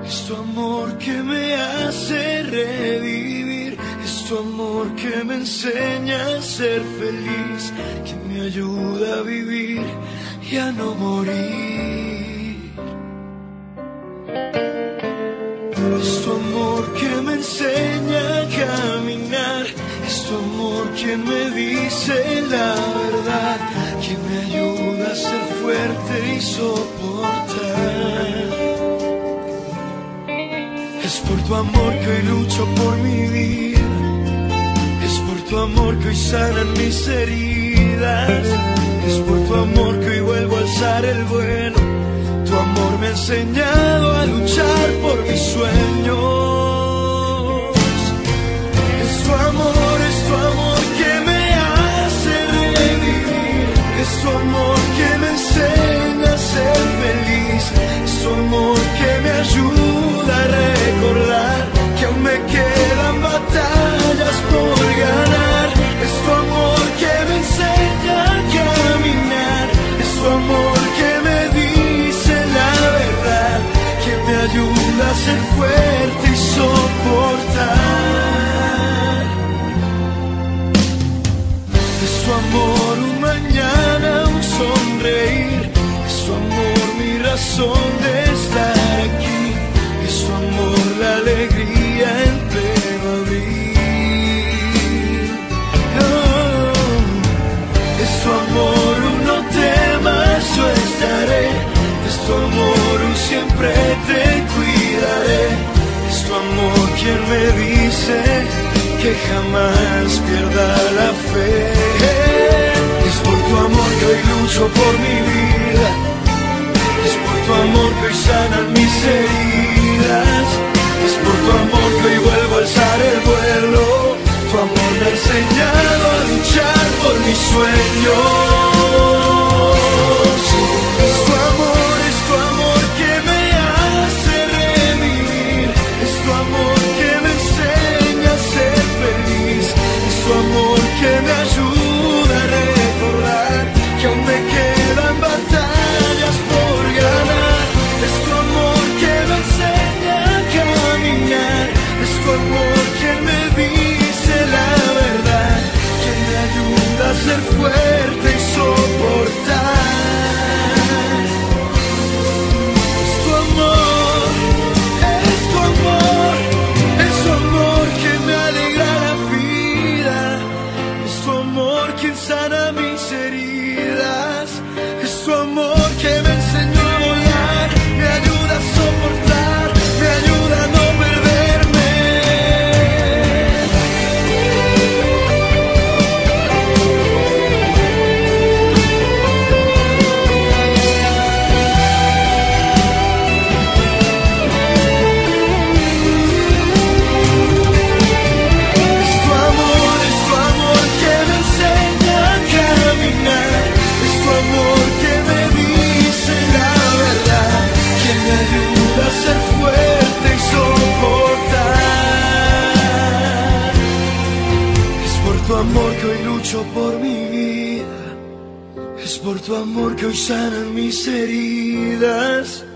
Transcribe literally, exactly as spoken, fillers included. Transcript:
Es tu amor que me hace revivir, es tu amor que me enseña a ser feliz, que me ayuda a vivir y a no morir. Es tu amor que me enseña a caminar, es tu amor quien me dice la verdad, quien me ayuda a ser fuerte y soportar. Es por tu amor que hoy lucho por mi vida, es por tu amor que hoy sanan mis heridas, es por tu amor que hoy vuelvo a alzar el vuelo. Tu amor me ha enseñado a luchar por mis sueños. Es tu amor, es tu amor que me hace revivir, es tu amor que me enseña a ser feliz, es tu amor que me ayuda a recordar que aún me quedan batallas por ganar. Es tu amor que me enseña a caminar, es tu amor que me dice la verdad, que me ayuda a ser fuerte y soportar. Es tu amor un mañana, un sonreír, es tu amor mi razón de estar aquí, es tu amor la alegría en pleno abril. Oh, es tu amor un no temas, yo estaré, es tu amor un siempre te cuidaré, es tu amor quien me dice que jamás pierda la fe. Es por tu amor que hoy lucho por mi vida, es por tu amor que hoy sanan mis heridas, es por tu amor que hoy vuelvo a alzar el vuelo. Tu amor me ha enseñado a luchar por mis sueños. Es tu amor, es tu amor que me hace revivir, es tu amor que me enseña a ser feliz, es tu amor que me ayuda a recordar que aún me quedan batallas por ganar. Es tu amor que me enseña a caminar, es tu amor quien me dice la verdad, quien me ayuda a ser fuerte y soportar. Es tu amor, es tu amor, es tu amor que me alegra la vida, es tu amor quien sana mis heridas, es tu amor que me enseñó a volar, me ayuda a soportar, me ayuda a no perderme. Es tu amor, es tu amor que me enseña a caminar, es tu amor que me dice la verdad, que me ayuda a ser fuerte y soportar. Es por tu amor que hoy lucho por mi vida, es por tu amor que hoy sanan mis heridas.